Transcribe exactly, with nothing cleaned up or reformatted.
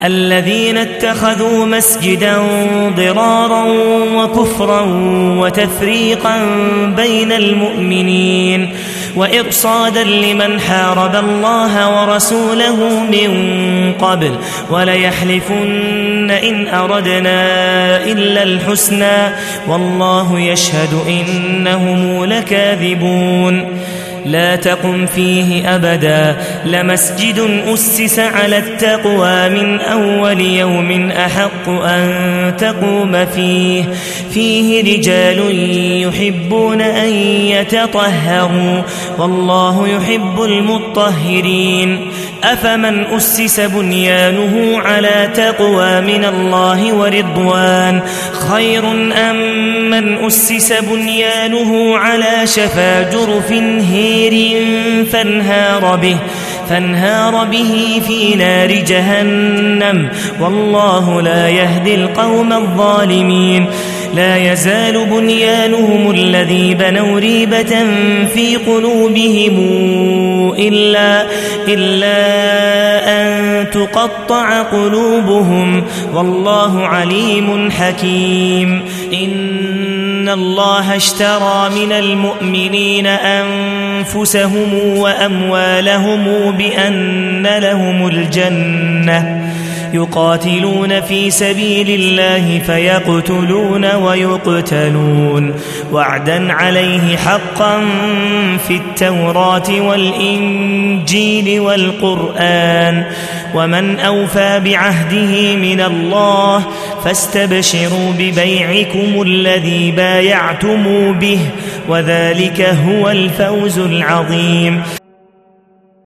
الذين اتخذوا مسجدا ضرارا وكفرا وتفريقا بين المؤمنين وإرصادا لمن حارب الله ورسوله من قبل وليحلفن إن أردنا إلا الحسنى والله يشهد إنهم لكاذبون لا تقم فيه أبدا لمسجد أسس على التقوى من أول يوم أحق أن تقوم فيه فيه رجال يحبون أن يتطهروا والله يحب المطهرين أفمن أسس بنيانه على تقوى من الله ورضوان خير أم من أسس بنيانه على شفا جرف هير فانهار به فانهار به في نار جهنم والله لا يهدي القوم الظالمين لا يزال بنيانهم الذي بنوا ريبة في قلوبهم إلا, إلا أن تقطع قلوبهم والله عليم حكيم إن الله اشترى من المؤمنين أنفسهم وأموالهم بأن لهم الجنة يقاتلون في سبيل الله فيقتلون ويقتلون وعدا عليه حقا في التوراة والإنجيل والقرآن ومن أوفى بعهده من الله فاستبشروا ببيعكم الذي بايعتم به وذلك هو الفوز العظيم.